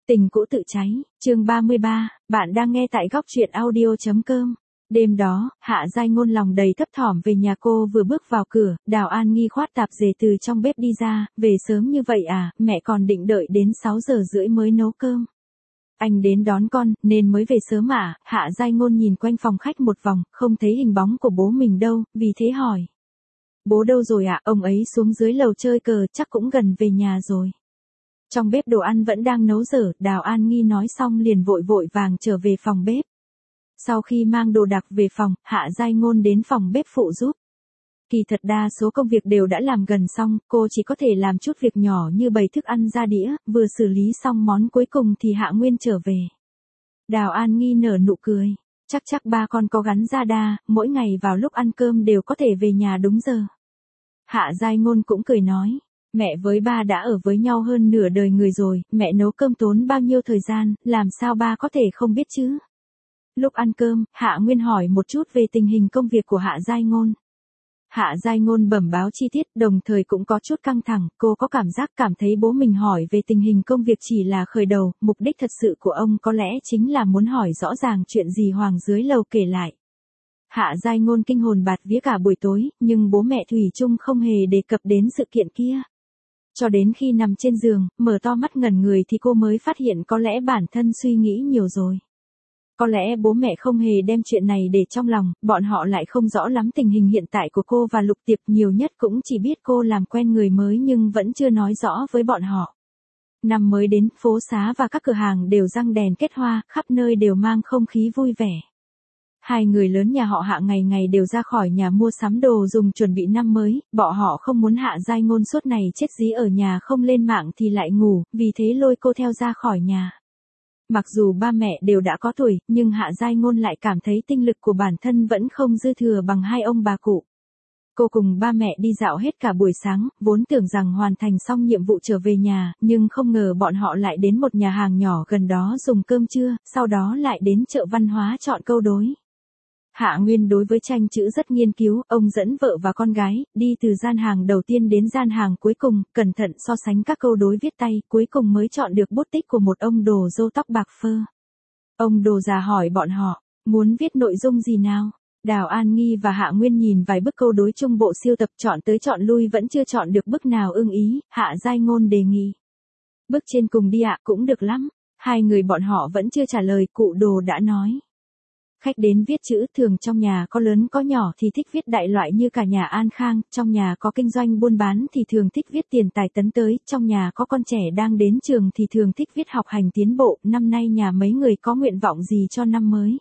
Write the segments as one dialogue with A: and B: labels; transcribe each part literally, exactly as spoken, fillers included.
A: Tình cũ tự cháy, chương ba mươi ba, bạn đang nghe tại góc truyện audio.com. Đêm đó, Hạ Giai Ngôn lòng đầy thấp thỏm về nhà cô vừa bước vào cửa, Đào An Nghi khoát tạp dề từ trong bếp đi ra, về sớm như vậy à, mẹ còn định đợi đến sáu giờ rưỡi mới nấu cơm. Anh đến đón con, nên mới về sớm à, Hạ Giai Ngôn nhìn quanh phòng khách một vòng, không thấy hình bóng của bố mình đâu, vì thế hỏi. Bố đâu rồi ạ, à? Ông ấy xuống dưới lầu chơi cờ, chắc cũng gần về nhà rồi. Trong bếp đồ ăn vẫn đang nấu dở, Đào An Nghi nói xong liền vội vội vàng trở về phòng bếp. Sau khi mang đồ đạc về phòng, Hạ Giai Ngôn đến phòng bếp phụ giúp. Kỳ thật đa số công việc đều đã làm gần xong, cô chỉ có thể làm chút việc nhỏ như bày thức ăn ra đĩa, vừa xử lý xong món cuối cùng thì Hạ Nguyên trở về. Đào An Nghi nở nụ cười, chắc chắc ba con có gắn radar, mỗi ngày vào lúc ăn cơm đều có thể về nhà đúng giờ. Hạ Giai Ngôn cũng cười nói. Mẹ với ba đã ở với nhau hơn nửa đời người rồi, mẹ nấu cơm tốn bao nhiêu thời gian, làm sao ba có thể không biết chứ? Lúc ăn cơm, Hạ Nguyên hỏi một chút về tình hình công việc của Hạ Giai Ngôn. Hạ Giai Ngôn bẩm báo chi tiết, đồng thời cũng có chút căng thẳng, cô có cảm giác cảm thấy bố mình hỏi về tình hình công việc chỉ là khởi đầu, mục đích thật sự của ông có lẽ chính là muốn hỏi rõ ràng chuyện gì Hoàng dưới lầu kể lại. Hạ Giai Ngôn kinh hồn bạt vía cả buổi tối, nhưng bố mẹ Thủy chung không hề đề cập đến sự kiện kia. Cho đến khi nằm trên giường, mở to mắt ngẩn người thì cô mới phát hiện có lẽ bản thân suy nghĩ nhiều rồi. Có lẽ bố mẹ không hề đem chuyện này để trong lòng, bọn họ lại không rõ lắm tình hình hiện tại của cô và Lục Tiệp, nhiều nhất cũng chỉ biết cô làm quen người mới nhưng vẫn chưa nói rõ với bọn họ. Năm mới đến, phố xá và các cửa hàng đều răng đèn kết hoa, khắp nơi đều mang không khí vui vẻ. Hai người lớn nhà họ Hạ ngày ngày đều ra khỏi nhà mua sắm đồ dùng chuẩn bị năm mới, bọn họ không muốn Hạ Giai Ngôn suốt này chết dí ở nhà không lên mạng thì lại ngủ, vì thế lôi cô theo ra khỏi nhà. Mặc dù ba mẹ đều đã có tuổi, nhưng Hạ Giai Ngôn lại cảm thấy tinh lực của bản thân vẫn không dư thừa bằng hai ông bà cụ. Cô cùng ba mẹ đi dạo hết cả buổi sáng, vốn tưởng rằng hoàn thành xong nhiệm vụ trở về nhà, nhưng không ngờ bọn họ lại đến một nhà hàng nhỏ gần đó dùng cơm trưa, sau đó lại đến chợ văn hóa chọn câu đối. Hạ Nguyên đối với tranh chữ rất nghiên cứu, ông dẫn vợ và con gái, đi từ gian hàng đầu tiên đến gian hàng cuối cùng, cẩn thận so sánh các câu đối viết tay, cuối cùng mới chọn được bút tích của một ông đồ râu tóc bạc phơ. Ông đồ già hỏi bọn họ, muốn viết nội dung gì nào? Đào An Nghi và Hạ Nguyên nhìn vài bức câu đối chung bộ siêu tập chọn tới chọn lui vẫn chưa chọn được bức nào ưng ý, Hạ Giai Ngôn đề nghị. Bức trên cùng đi ạ, cũng được lắm. Hai người bọn họ vẫn chưa trả lời, cụ đồ đã nói. Khách đến viết chữ, thường trong nhà có lớn có nhỏ thì thích viết đại loại như cả nhà An Khang, trong nhà có kinh doanh buôn bán thì thường thích viết tiền tài tấn tới, trong nhà có con trẻ đang đến trường thì thường thích viết học hành tiến bộ, năm nay nhà mấy người có nguyện vọng gì cho năm mới.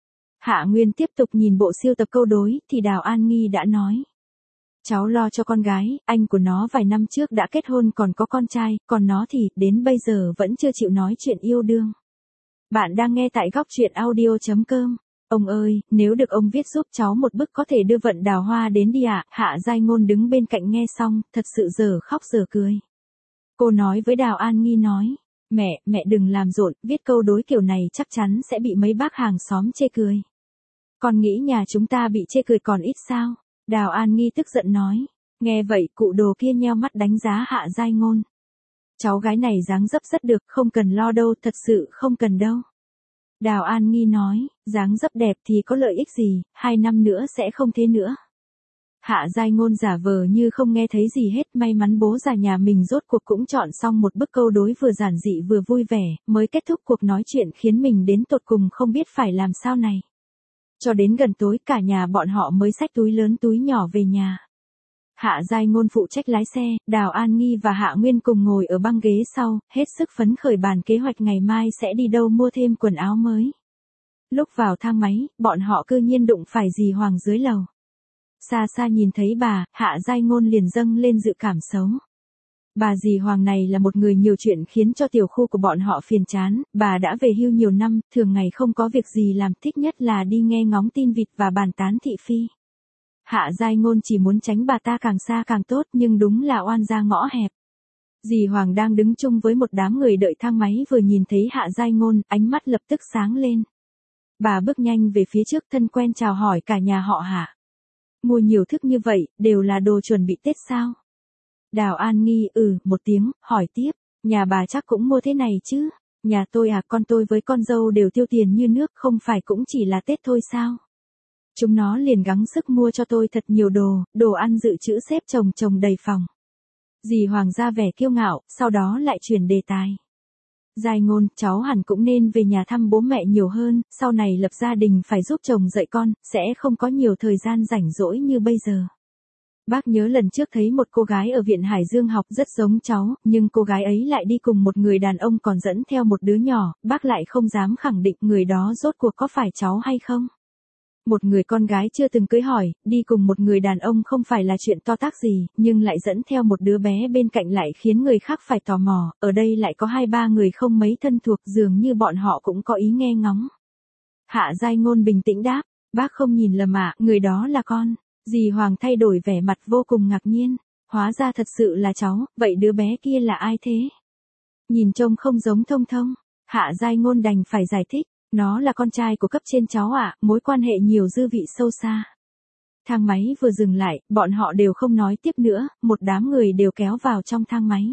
A: Hạ Nguyên tiếp tục nhìn bộ siêu tập câu đối, thì Đào An Nghi đã nói. Cháu lo cho con gái, anh của nó vài năm trước đã kết hôn còn có con trai, còn nó thì, đến bây giờ vẫn chưa chịu nói chuyện yêu đương. Bạn đang nghe tại góc truyện audio.com. Ông ơi, nếu được ông viết giúp cháu một bức có thể đưa vận đào hoa đến đi ạ. À? Hạ Giai Ngôn đứng bên cạnh nghe xong, thật sự giờ khóc giờ cười. Cô nói với Đào An Nghi nói, mẹ, mẹ đừng làm rộn, viết câu đối kiểu này chắc chắn sẽ bị mấy bác hàng xóm chê cười. Con nghĩ nhà chúng ta bị chê cười còn ít sao? Đào An Nghi tức giận nói. Nghe vậy cụ đồ kia nheo mắt đánh giá Hạ Giai Ngôn. Cháu gái này dáng dấp rất được, không cần lo đâu, thật sự không cần đâu. Đào An Nghi nói, dáng dấp đẹp thì có lợi ích gì, hai năm nữa sẽ không thế nữa. Hạ Giai Ngôn giả vờ như không nghe thấy gì hết, may mắn bố già nhà mình rốt cuộc cũng chọn xong một bức câu đối vừa giản dị vừa vui vẻ, mới kết thúc cuộc nói chuyện khiến mình đến tột cùng không biết phải làm sao này. Cho đến gần tối cả nhà bọn họ mới xách túi lớn túi nhỏ về nhà. Hạ Giai Ngôn phụ trách lái xe, Đào An Nghi và Hạ Nguyên cùng ngồi ở băng ghế sau, hết sức phấn khởi bàn kế hoạch ngày mai sẽ đi đâu mua thêm quần áo mới. Lúc vào thang máy, bọn họ cư nhiên đụng phải dì Hoàng dưới lầu. Xa xa nhìn thấy bà, Hạ Giai Ngôn liền dâng lên dự cảm xấu. Bà dì Hoàng này là một người nhiều chuyện khiến cho tiểu khu của bọn họ phiền chán, bà đã về hưu nhiều năm, thường ngày không có việc gì làm, thích nhất là đi nghe ngóng tin vịt và bàn tán thị phi. Hạ Giai Ngôn chỉ muốn tránh bà ta càng xa càng tốt nhưng đúng là oan ra ngõ hẹp. Dì Hoàng đang đứng chung với một đám người đợi thang máy vừa nhìn thấy Hạ Giai Ngôn, ánh mắt lập tức sáng lên. Bà bước nhanh về phía trước thân quen chào hỏi cả nhà họ Hạ. Mua nhiều thức như vậy, đều là đồ chuẩn bị Tết sao? Đào An Nghi ừ một tiếng, hỏi tiếp, nhà bà chắc cũng mua thế này chứ? Nhà tôi à, con tôi với con dâu đều tiêu tiền như nước, không phải cũng chỉ là Tết thôi sao? Chúng nó liền gắng sức mua cho tôi thật nhiều đồ, đồ ăn dự trữ xếp chồng chồng đầy phòng. Dì Hoàng ra vẻ kiêu ngạo, sau đó lại chuyển đề tài. Giai Ngôn, cháu hẳn cũng nên về nhà thăm bố mẹ nhiều hơn, sau này lập gia đình phải giúp chồng dạy con, sẽ không có nhiều thời gian rảnh rỗi như bây giờ. Bác nhớ lần trước thấy một cô gái ở viện Hải Dương học rất giống cháu, nhưng cô gái ấy lại đi cùng một người đàn ông còn dẫn theo một đứa nhỏ, bác lại không dám khẳng định người đó rốt cuộc có phải cháu hay không. Một người con gái chưa từng cưới hỏi, đi cùng một người đàn ông không phải là chuyện to tát gì, nhưng lại dẫn theo một đứa bé bên cạnh lại khiến người khác phải tò mò, ở đây lại có hai ba người không mấy thân thuộc, dường như bọn họ cũng có ý nghe ngóng. Hạ Giai Ngôn bình tĩnh đáp, bác không nhìn lầm ạ, người đó là con. Dì Hoàng thay đổi vẻ mặt vô cùng ngạc nhiên, hóa ra thật sự là cháu, vậy đứa bé kia là ai thế? Nhìn trông không giống Thông Thông, Hạ Giai Ngôn đành phải giải thích. Nó là con trai của cấp trên cháu ạ, à, mối quan hệ nhiều dư vị sâu xa. Thang máy vừa dừng lại, bọn họ đều không nói tiếp nữa, một đám người đều kéo vào trong thang máy.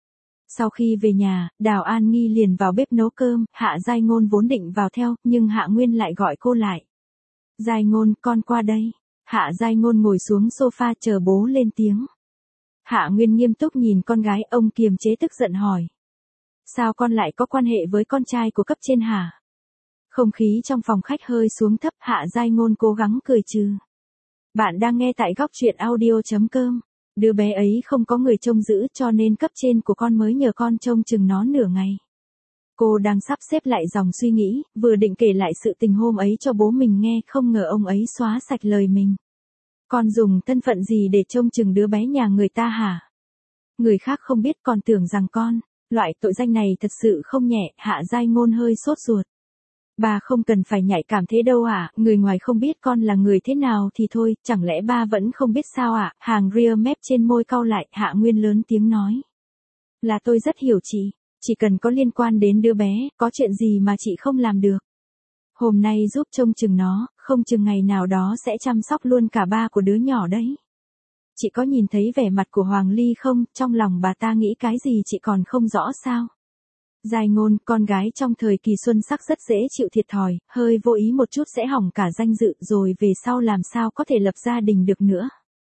A: Sau khi về nhà, Đào An Nghi liền vào bếp nấu cơm, Hạ Giai Ngôn vốn định vào theo, nhưng Hạ Nguyên lại gọi cô lại. Giai Ngôn, con qua đây. Hạ Giai Ngôn ngồi xuống sofa chờ bố lên tiếng. Hạ Nguyên nghiêm túc nhìn con gái, ông kiềm chế tức giận hỏi. Sao con lại có quan hệ với con trai của cấp trên hả? Không khí trong phòng khách hơi xuống thấp, Hạ Giai Ngôn cố gắng cười trừ. Bạn đang nghe tại góc truyện audio chấm com. Đứa bé ấy không có người trông giữ cho nên cấp trên của con mới nhờ con trông chừng nó nửa ngày. Cô đang sắp xếp lại dòng suy nghĩ, vừa định kể lại sự tình hôm ấy cho bố mình nghe, không ngờ ông ấy xóa sạch lời mình. Con dùng thân phận gì để trông chừng đứa bé nhà người ta hả? Người khác không biết còn tưởng rằng con, loại tội danh này thật sự không nhẹ, Hạ Giai Ngôn hơi sốt ruột. Bà không cần phải nhạy cảm thế đâu ạ, à, người ngoài không biết con là người thế nào thì thôi, chẳng lẽ ba vẫn không biết sao ạ, à? Hàng ria mép trên môi cau lại, Hạ Nguyên lớn tiếng nói. Là tôi rất hiểu chị, chỉ cần có liên quan đến đứa bé, có chuyện gì mà chị không làm được. Hôm nay giúp trông chừng nó, không chừng ngày nào đó sẽ chăm sóc luôn cả ba của đứa nhỏ đấy. Chị có nhìn thấy vẻ mặt của Hoàng Ly không, trong lòng bà ta nghĩ cái gì chị còn không rõ sao? Giai Ngôn, con gái trong thời kỳ xuân sắc rất dễ chịu thiệt thòi, hơi vô ý một chút sẽ hỏng cả danh dự rồi về sau làm sao có thể lập gia đình được nữa.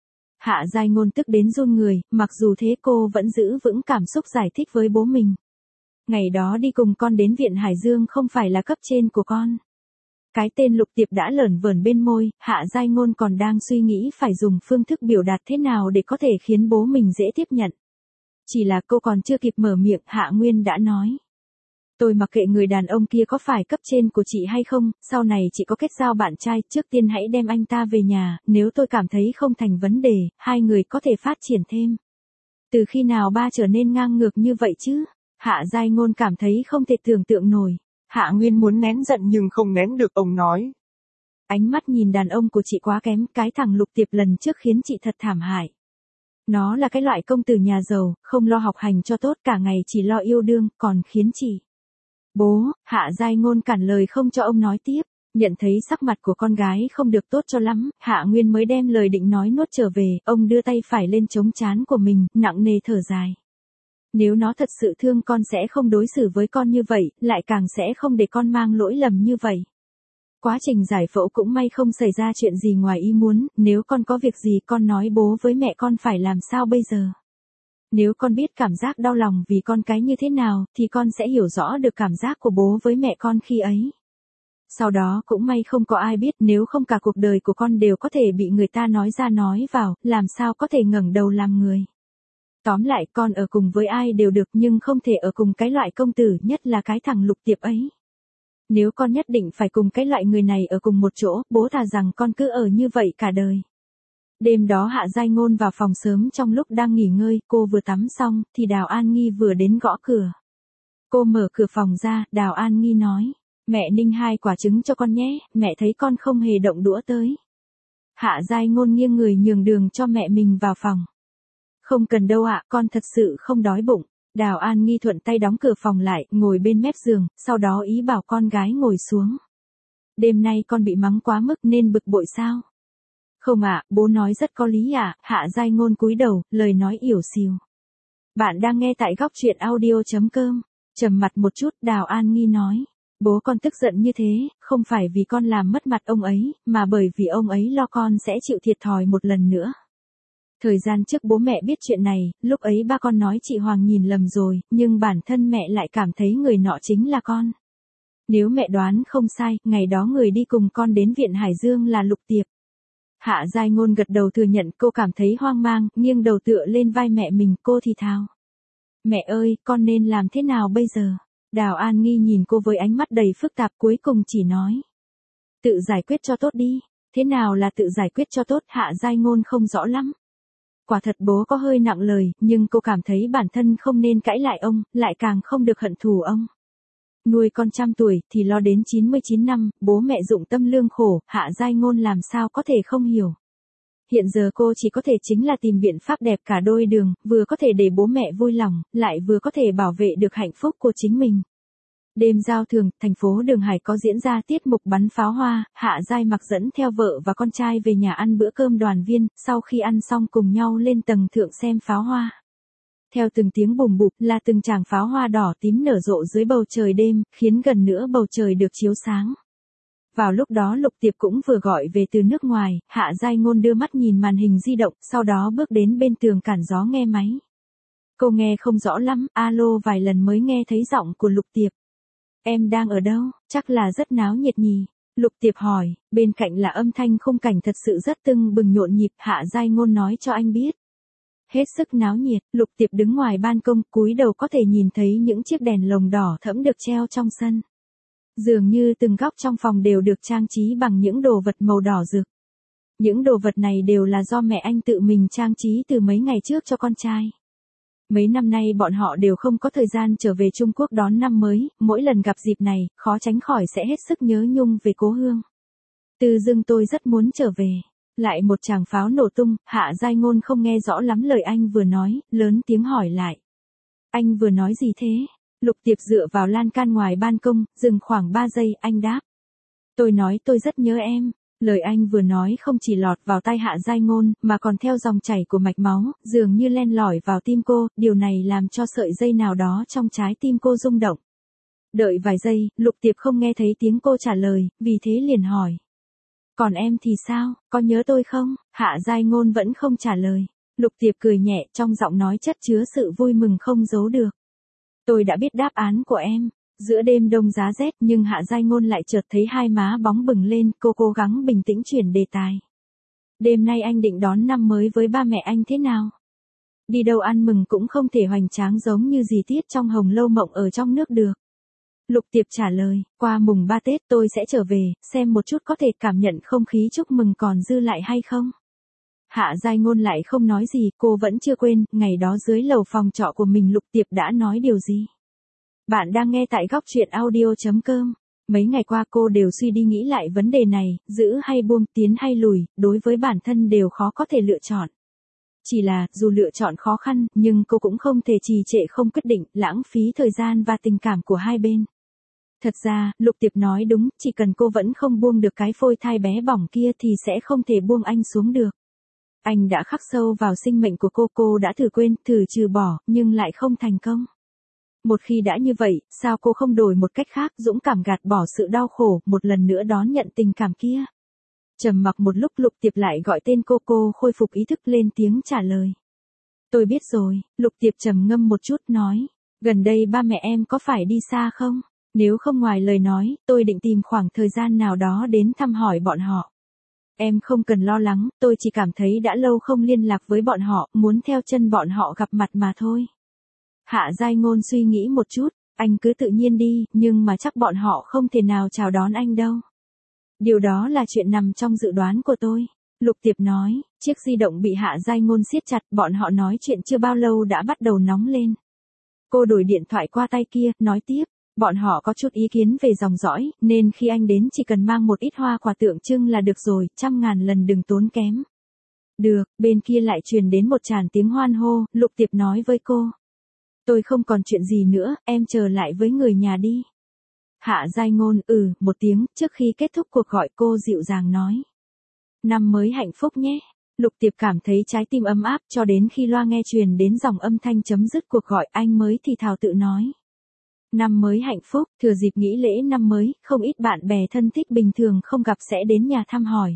A: Hạ Giai Ngôn tức đến run người, mặc dù thế cô vẫn giữ vững cảm xúc giải thích với bố mình. Ngày đó đi cùng con đến viện Hải Dương không phải là cấp trên của con. Cái tên Lục Tiệp đã lởn vởn bên môi, Hạ Giai Ngôn còn đang suy nghĩ phải dùng phương thức biểu đạt thế nào để có thể khiến bố mình dễ tiếp nhận. Chỉ là cô còn chưa kịp mở miệng, Hạ Nguyên đã nói. Tôi mặc kệ người đàn ông kia có phải cấp trên của chị hay không, sau này chị có kết giao bạn trai, trước tiên hãy đem anh ta về nhà, nếu tôi cảm thấy không thành vấn đề, hai người có thể phát triển thêm. Từ khi nào ba trở nên ngang ngược như vậy chứ? Hạ Giai Ngôn cảm thấy không thể tưởng tượng nổi.
B: Hạ Nguyên muốn nén giận nhưng không nén được, ông nói.
A: Ánh mắt nhìn đàn ông của chị quá kém, cái thằng Lục Tiệp lần trước khiến chị thật thảm hại. Nó là cái loại công tử nhà giàu, không lo học hành cho tốt, cả ngày chỉ lo yêu đương, còn khiến chị. Bố, Hạ Giai Ngôn cản lời không cho ông nói tiếp, nhận thấy sắc mặt của con gái không được tốt cho lắm, Hạ Nguyên mới đem lời định nói nuốt trở về, ông đưa tay phải lên chống trán của mình, nặng nề thở dài. Nếu nó thật sự thương con sẽ không đối xử với con như vậy, lại càng sẽ không để con mang lỗi lầm như vậy. Quá trình giải phẫu cũng may không xảy ra chuyện gì ngoài ý muốn, nếu con có việc gì con nói bố với mẹ con phải làm sao bây giờ. Nếu con biết cảm giác đau lòng vì con cái như thế nào, thì con sẽ hiểu rõ được cảm giác của bố với mẹ con khi ấy. Sau đó cũng may không có ai biết, nếu không cả cuộc đời của con đều có thể bị người ta nói ra nói vào, làm sao có thể ngẩng đầu làm người. Tóm lại, con ở cùng với ai đều được nhưng không thể ở cùng cái loại công tử, nhất là cái thằng Lục Tiệp ấy. Nếu con nhất định phải cùng cái loại người này ở cùng một chỗ, bố thà rằng con cứ ở như vậy cả đời. Đêm đó Hạ Giai Ngôn vào phòng sớm, trong lúc đang nghỉ ngơi, cô vừa tắm xong, thì Đào An Nghi vừa đến gõ cửa. Cô mở cửa phòng ra, Đào An Nghi nói, mẹ ninh hai quả trứng cho con nhé, mẹ thấy con không hề động đũa tới. Hạ Giai Ngôn nghiêng người nhường đường cho mẹ mình vào phòng. Không cần đâu ạ, con thật sự không đói bụng. Đào An Nghi thuận tay đóng cửa phòng lại, ngồi bên mép giường, sau đó ý bảo con gái ngồi xuống. Đêm nay con bị mắng quá mức nên bực bội sao? Không ạ, bố nói rất có lý ạ, Hạ Giai Ngôn cúi đầu, lời nói ỉu xìu. Bạn đang nghe tại góc truyện audio chấm com. Trầm mặt một chút, Đào An Nghi nói. Bố con tức giận như thế, không phải vì con làm mất mặt ông ấy, mà bởi vì ông ấy lo con sẽ chịu thiệt thòi một lần nữa. Thời gian trước bố mẹ biết chuyện này, lúc ấy ba con nói chị Hoàng nhìn lầm rồi, nhưng bản thân mẹ lại cảm thấy người nọ chính là con. Nếu mẹ đoán không sai, ngày đó người đi cùng con đến viện Hải Dương là Lục Tiệp. Hạ Giai Ngôn gật đầu thừa nhận, cô cảm thấy hoang mang, nghiêng đầu tựa lên vai mẹ mình, cô thì thào. Mẹ ơi, con nên làm thế nào bây giờ? Đào An Nghi nhìn cô với ánh mắt đầy phức tạp, cuối cùng chỉ nói. Tự giải quyết cho tốt đi. Thế nào là tự giải quyết cho tốt? Hạ Giai Ngôn không rõ lắm. Quả thật bố có hơi nặng lời, nhưng cô cảm thấy bản thân không nên cãi lại ông, lại càng không được hận thù ông. Nuôi con trăm tuổi thì lo đến chín mươi chín năm, bố mẹ dụng tâm lương khổ, Hạ Giai Ngôn làm sao có thể không hiểu. Hiện giờ cô chỉ có thể chính là tìm biện pháp đẹp cả đôi đường, vừa có thể để bố mẹ vui lòng, lại vừa có thể bảo vệ được hạnh phúc của chính mình. Đêm giao thừa, thành phố Đường Hải có diễn ra tiết mục bắn pháo hoa, Hạ Giai Mặc dẫn theo vợ và con trai về nhà ăn bữa cơm đoàn viên, sau khi ăn xong cùng nhau lên tầng thượng xem pháo hoa. Theo từng tiếng bùm bụp là từng tràng pháo hoa đỏ tím nở rộ dưới bầu trời đêm, khiến gần nửa bầu trời được chiếu sáng. Vào lúc đó Lục Tiệp cũng vừa gọi về từ nước ngoài, Hạ Giai Ngôn đưa mắt nhìn màn hình di động, sau đó bước đến bên tường cản gió nghe máy. Cô nghe không rõ lắm, alo vài lần mới nghe thấy giọng của Lục Tiệp. Em đang ở đâu? Chắc là rất náo nhiệt nhỉ? Lục Tiệp hỏi, bên cạnh là âm thanh khung cảnh thật sự rất tưng bừng nhộn nhịp, Hạ Giai Ngôn nói cho anh biết. Hết sức náo nhiệt, Lục Tiệp đứng ngoài ban công, cúi đầu có thể nhìn thấy những chiếc đèn lồng đỏ thẫm được treo trong sân. Dường như từng góc trong phòng đều được trang trí bằng những đồ vật màu đỏ rực. Những đồ vật này đều là do mẹ anh tự mình trang trí từ mấy ngày trước cho con trai. Mấy năm nay bọn họ đều không có thời gian trở về Trung Quốc đón năm mới, mỗi lần gặp dịp này, khó tránh khỏi sẽ hết sức nhớ nhung về cố hương. Từ dưng tôi rất muốn trở về. Lại một tràng pháo nổ tung, Hạ Giai Ngôn không nghe rõ lắm lời anh vừa nói, lớn tiếng hỏi lại. Anh vừa nói gì thế? Lục Tiệp dựa vào lan can ngoài ban công, dừng khoảng ba giây, anh đáp. Tôi nói tôi rất nhớ em. Lời anh vừa nói không chỉ lọt vào tai Hạ Giai Ngôn, mà còn theo dòng chảy của mạch máu, dường như len lỏi vào tim cô, điều này làm cho sợi dây nào đó trong trái tim cô rung động. Đợi vài giây, Lục Tiệp không nghe thấy tiếng cô trả lời, vì thế liền hỏi. Còn em thì sao, có nhớ tôi không? Hạ Giai Ngôn vẫn không trả lời. Lục Tiệp cười nhẹ, trong giọng nói chất chứa sự vui mừng không giấu được. Tôi đã biết đáp án của em. Giữa đêm đông giá rét nhưng Hạ Giai Ngôn lại chợt thấy hai má bóng bừng lên, cô cố gắng bình tĩnh chuyển đề tài. Đêm nay anh định đón năm mới với ba mẹ anh thế nào? Đi đâu ăn mừng cũng không thể hoành tráng giống như dì Tiết trong Hồng Lâu Mộng ở trong nước được. Lục Tiệp trả lời, qua mùng ba Tết tôi sẽ trở về, xem một chút có thể cảm nhận không khí chúc mừng còn dư lại hay không. Hạ Giai Ngôn lại không nói gì, cô vẫn chưa quên, ngày đó dưới lầu phòng trọ của mình Lục Tiệp đã nói điều gì. Bạn đang nghe tại góc truyện audio chấm com. Mấy ngày qua cô đều suy đi nghĩ lại vấn đề này, giữ hay buông, tiến hay lùi, đối với bản thân đều khó có thể lựa chọn. Chỉ là, dù lựa chọn khó khăn, nhưng cô cũng không thể trì trệ không quyết định, lãng phí thời gian và tình cảm của hai bên. Thật ra, Lục Tiệp nói đúng, chỉ cần cô vẫn không buông được cái phôi thai bé bỏng kia thì sẽ không thể buông anh xuống được. Anh đã khắc sâu vào sinh mệnh của cô, cô đã thử quên, thử trừ bỏ, nhưng lại không thành công. Một khi đã như vậy, sao cô không đổi một cách khác, dũng cảm gạt bỏ sự đau khổ, một lần nữa đón nhận tình cảm kia. Trầm mặc một lúc Lục Tiệp lại gọi tên cô, cô khôi phục ý thức lên tiếng trả lời. Tôi biết rồi, Lục Tiệp trầm ngâm một chút nói. Gần đây ba mẹ em có phải đi xa không? Nếu không ngoài lời nói, tôi định tìm khoảng thời gian nào đó đến thăm hỏi bọn họ. Em không cần lo lắng, tôi chỉ cảm thấy đã lâu không liên lạc với bọn họ, muốn theo chân bọn họ gặp mặt mà thôi. Hạ Giai Ngôn suy nghĩ một chút, anh cứ tự nhiên đi, nhưng mà chắc bọn họ không thể nào chào đón anh đâu. Điều đó là chuyện nằm trong dự đoán của tôi. Lục Tiệp nói, chiếc di động bị Hạ Giai Ngôn siết chặt, bọn họ nói chuyện chưa bao lâu đã bắt đầu nóng lên. Cô đổi điện thoại qua tay kia, nói tiếp, bọn họ có chút ý kiến về dòng dõi, nên khi anh đến chỉ cần mang một ít hoa quả tượng trưng là được rồi, trăm ngàn lần đừng tốn kém. Được, bên kia lại truyền đến một tràng tiếng hoan hô, Lục Tiệp nói với cô. Tôi không còn chuyện gì nữa, em chờ lại với người nhà đi. Hạ Giai Ngôn, ừ, một tiếng, trước khi kết thúc cuộc gọi cô dịu dàng nói. Năm mới hạnh phúc nhé. Lục Tiệp cảm thấy trái tim ấm áp cho đến khi loa nghe truyền đến dòng âm thanh chấm dứt cuộc gọi anh mới thì thào tự nói. Năm mới hạnh phúc, thừa dịp nghỉ lễ năm mới, không ít bạn bè thân thích bình thường không gặp sẽ đến nhà thăm hỏi.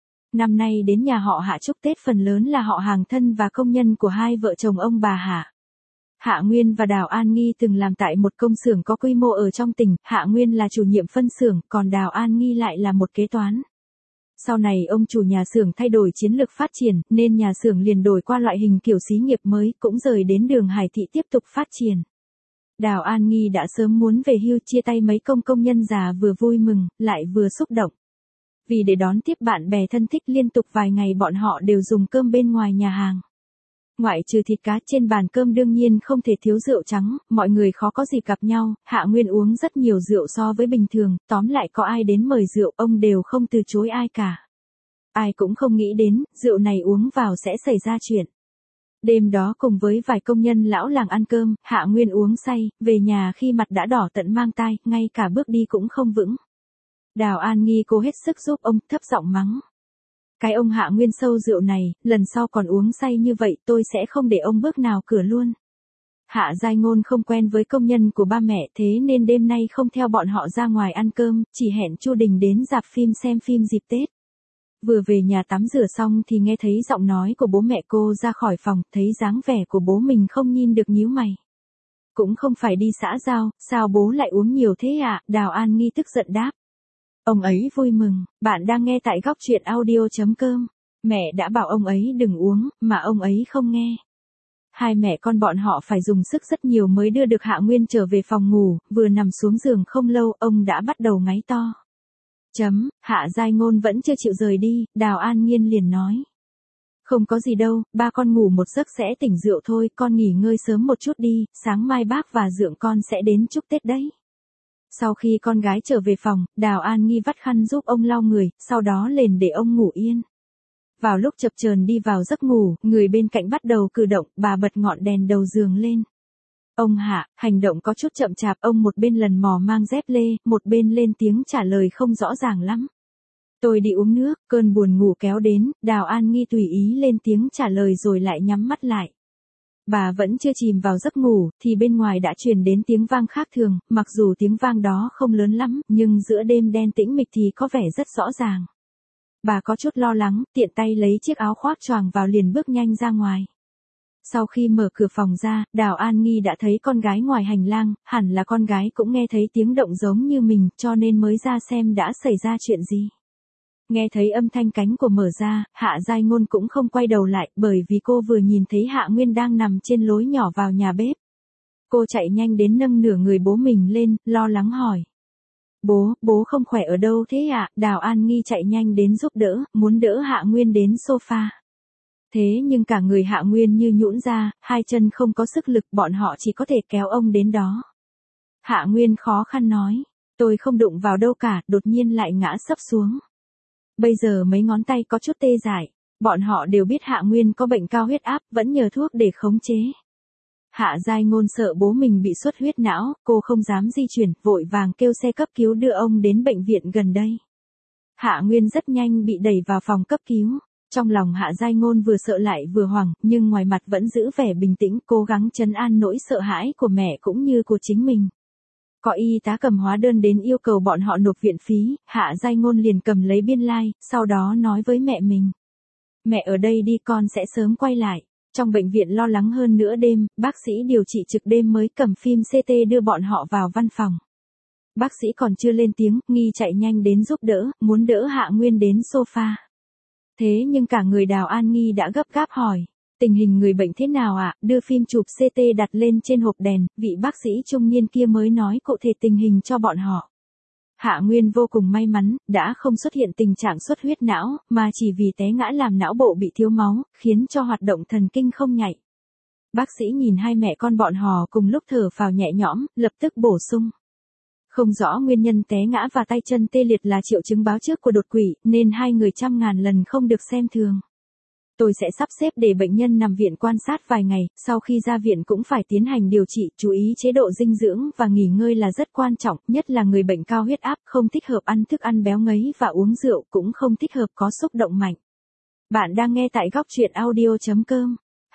A: Năm nay đến nhà họ Hạ chúc Tết phần lớn là họ hàng thân và công nhân của hai vợ chồng ông bà Hạ. Hạ Nguyên và Đào An Nghi từng làm tại một công xưởng có quy mô ở trong tỉnh, Hạ Nguyên là chủ nhiệm phân xưởng, còn Đào An Nghi lại là một kế toán. Sau này ông chủ nhà xưởng thay đổi chiến lược phát triển, nên nhà xưởng liền đổi qua loại hình kiểu xí nghiệp mới, cũng rời đến đường Hải Thị tiếp tục phát triển. Đào An Nghi đã sớm muốn về hưu, chia tay mấy công công nhân già, vừa vui mừng, lại vừa xúc động. Vì để đón tiếp bạn bè thân thích liên tục vài ngày, bọn họ đều dùng cơm bên ngoài nhà hàng. Ngoại trừ thịt cá, trên bàn cơm đương nhiên không thể thiếu rượu trắng, mọi người khó có dịp gặp nhau, Hạ Nguyên uống rất nhiều rượu so với bình thường, tóm lại có ai đến mời rượu, ông đều không từ chối ai cả. Ai cũng không nghĩ đến, rượu này uống vào sẽ xảy ra chuyện. Đêm đó cùng với vài công nhân lão làng ăn cơm, Hạ Nguyên uống say, về nhà khi mặt đã đỏ tận mang tai, ngay cả bước đi cũng không vững. Đào An Nghi cố hết sức giúp ông, thấp giọng mắng. Cái ông Hạ Nguyên sâu rượu này, lần sau còn uống say như vậy tôi sẽ không để ông bước nào cửa luôn. Hạ Giai Ngôn không quen với công nhân của ba mẹ, thế nên đêm nay không theo bọn họ ra ngoài ăn cơm, chỉ hẹn Chu Đình đến rạp phim xem phim dịp Tết. Vừa về nhà tắm rửa xong thì nghe thấy giọng nói của bố mẹ cô ra khỏi phòng, thấy dáng vẻ của bố mình không nhìn được nhíu mày. Cũng không phải đi xã giao, sao bố lại uống nhiều thế ạ? À? Đào An Nghi tức giận đáp. Ông ấy vui mừng, bạn đang nghe tại góc truyện audio chấm com. Mẹ đã bảo ông ấy đừng uống, mà ông ấy không nghe. Hai mẹ con bọn họ phải dùng sức rất nhiều mới đưa được Hạ Nguyên trở về phòng ngủ, vừa nằm xuống giường không lâu, ông đã bắt đầu ngáy to. Chấm, Hạ Giai Ngôn vẫn chưa chịu rời đi, Đào An Nhiên liền nói. Không có gì đâu, ba con ngủ một giấc sẽ tỉnh rượu thôi, con nghỉ ngơi sớm một chút đi, sáng mai bác và dượng con sẽ đến chúc Tết đấy. Sau khi con gái trở về phòng, Đào An Nghi vắt khăn giúp ông lau người, sau đó lên để ông ngủ yên. Vào lúc chập chờn đi vào giấc ngủ, người bên cạnh bắt đầu cử động, bà bật ngọn đèn đầu giường lên. Ông Hạ, hành động có chút chậm chạp, ông một bên lần mò mang dép lê, một bên lên tiếng trả lời không rõ ràng lắm. Tôi đi uống nước, cơn buồn ngủ kéo đến, Đào An Nghi tùy ý lên tiếng trả lời rồi lại nhắm mắt lại. Bà vẫn chưa chìm vào giấc ngủ, thì bên ngoài đã truyền đến tiếng vang khác thường, mặc dù tiếng vang đó không lớn lắm, nhưng giữa đêm đen tĩnh mịch thì có vẻ rất rõ ràng. Bà có chút lo lắng, tiện tay lấy chiếc áo khoác choàng vào liền bước nhanh ra ngoài. Sau khi mở cửa phòng ra, Đào An Nghi đã thấy con gái ngoài hành lang, hẳn là con gái cũng nghe thấy tiếng động giống như mình, cho nên mới ra xem đã xảy ra chuyện gì. Nghe thấy âm thanh cánh của mở ra, Hạ Giai Ngôn cũng không quay đầu lại, bởi vì cô vừa nhìn thấy Hạ Nguyên đang nằm trên lối nhỏ vào nhà bếp. Cô chạy nhanh đến nâng nửa người bố mình lên, lo lắng hỏi. Bố, bố không khỏe ở đâu thế ạ? À? Đào An Nghi chạy nhanh đến giúp đỡ, muốn đỡ Hạ Nguyên đến sofa. Thế nhưng cả người Hạ Nguyên như nhũn ra, hai chân không có sức lực, bọn họ chỉ có thể kéo ông đến đó. Hạ Nguyên khó khăn nói, tôi không đụng vào đâu cả, đột nhiên lại ngã sấp xuống. Bây giờ mấy ngón tay có chút tê dại, bọn họ đều biết Hạ Nguyên có bệnh cao huyết áp, vẫn nhờ thuốc để khống chế. Hạ Giai Ngôn sợ bố mình bị xuất huyết não, cô không dám di chuyển, vội vàng kêu xe cấp cứu đưa ông đến bệnh viện gần đây. Hạ Nguyên rất nhanh bị đẩy vào phòng cấp cứu. Trong lòng Hạ Giai Ngôn vừa sợ lại vừa hoảng, nhưng ngoài mặt vẫn giữ vẻ bình tĩnh, cố gắng trấn an nỗi sợ hãi của mẹ cũng như của chính mình. Có y tá cầm hóa đơn đến yêu cầu bọn họ nộp viện phí, Hạ Giai Ngôn liền cầm lấy biên lai, like, sau đó nói với mẹ mình. Mẹ ở đây đi, con sẽ sớm quay lại. Trong bệnh viện lo lắng hơn nữa đêm, bác sĩ điều trị trực đêm mới cầm phim xê tê đưa bọn họ vào văn phòng. Bác sĩ còn chưa lên tiếng, Nghi chạy nhanh đến giúp đỡ, muốn đỡ Hạ Nguyên đến sofa. Thế nhưng cả người Đào An Nghi đã gấp gáp hỏi. Tình hình người bệnh thế nào ạ? À? Đưa phim chụp xê tê đặt lên trên hộp đèn, vị bác sĩ trung niên kia mới nói cụ thể tình hình cho bọn họ. Hạ Nguyên vô cùng may mắn, đã không xuất hiện tình trạng xuất huyết não, mà chỉ vì té ngã làm não bộ bị thiếu máu, khiến cho hoạt động thần kinh không nhạy. Bác sĩ nhìn hai mẹ con bọn họ cùng lúc thở phào nhẹ nhõm, lập tức bổ sung. Không rõ nguyên nhân té ngã và tay chân tê liệt là triệu chứng báo trước của đột quỵ, nên hai người trăm ngàn lần không được xem thường. Tôi sẽ sắp xếp để bệnh nhân nằm viện quan sát vài ngày, sau khi ra viện cũng phải tiến hành điều trị, chú ý chế độ dinh dưỡng và nghỉ ngơi là rất quan trọng, nhất là người bệnh cao huyết áp, không thích hợp ăn thức ăn béo ngấy và uống rượu, cũng không thích hợp có xúc động mạnh. Bạn đang nghe tại góc truyện audio chấm com.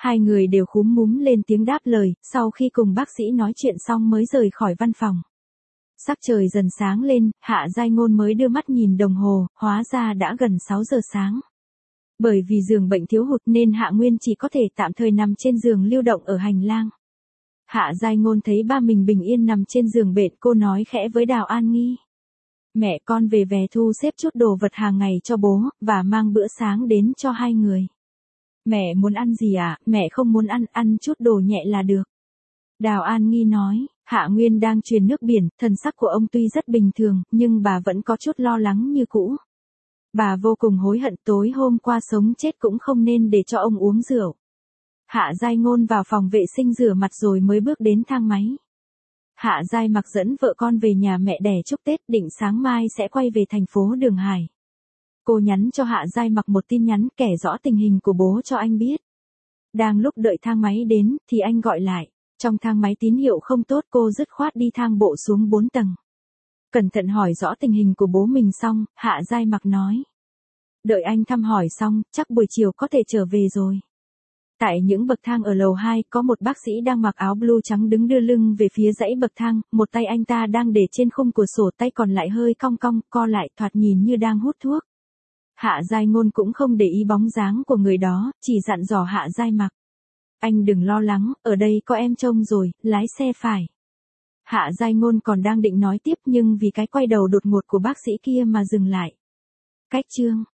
A: Hai người đều khúm núm lên tiếng đáp lời, sau khi cùng bác sĩ nói chuyện xong mới rời khỏi văn phòng. Sắc trời dần sáng lên, Hạ Giai Ngôn mới đưa mắt nhìn đồng hồ, hóa ra đã gần sáu giờ sáng. Bởi vì giường bệnh thiếu hụt nên Hạ Nguyên chỉ có thể tạm thời nằm trên giường lưu động ở hành lang. Hạ Giai Ngôn thấy ba mình bình yên nằm trên giường bệnh, cô nói khẽ với Đào An Nghi. Mẹ con về về thu xếp chút đồ vật hàng ngày cho bố, và mang bữa sáng đến cho hai người. Mẹ muốn ăn gì à, mẹ không muốn ăn, ăn chút đồ nhẹ là được. Đào An Nghi nói, Hạ Nguyên đang truyền nước biển, thần sắc của ông tuy rất bình thường, nhưng bà vẫn có chút lo lắng như cũ. Bà vô cùng hối hận tối hôm qua sống chết cũng không nên để cho ông uống rượu. Hạ Giai Ngôn vào phòng vệ sinh rửa mặt rồi mới bước đến thang máy. Hạ Giai Mặc dẫn vợ con về nhà mẹ đẻ chúc Tết, định sáng mai sẽ quay về thành phố Đường Hải. Cô nhắn cho Hạ Giai Mặc một tin nhắn kể rõ tình hình của bố cho anh biết. Đang lúc đợi thang máy đến, thì anh gọi lại. Trong thang máy tín hiệu không tốt, cô dứt khoát đi thang bộ xuống bốn tầng. Cẩn thận hỏi rõ tình hình của bố mình xong, Hạ Giai Mặc nói. Đợi anh thăm hỏi xong, chắc buổi chiều có thể trở về rồi. Tại những bậc thang ở lầu hai, có một bác sĩ đang mặc áo blue trắng đứng đưa lưng về phía dãy bậc thang, một tay anh ta đang để trên khung cửa sổ, tay còn lại hơi cong cong, co lại, thoạt nhìn như đang hút thuốc. Hạ Giai Ngôn cũng không để ý bóng dáng của người đó, chỉ dặn dò Hạ Giai Mặc. Anh đừng lo lắng, ở đây có em trông rồi, lái xe phải. Hạ Giai Ngôn còn đang định nói tiếp nhưng vì cái quay đầu đột ngột của bác sĩ kia mà dừng lại. Cách chương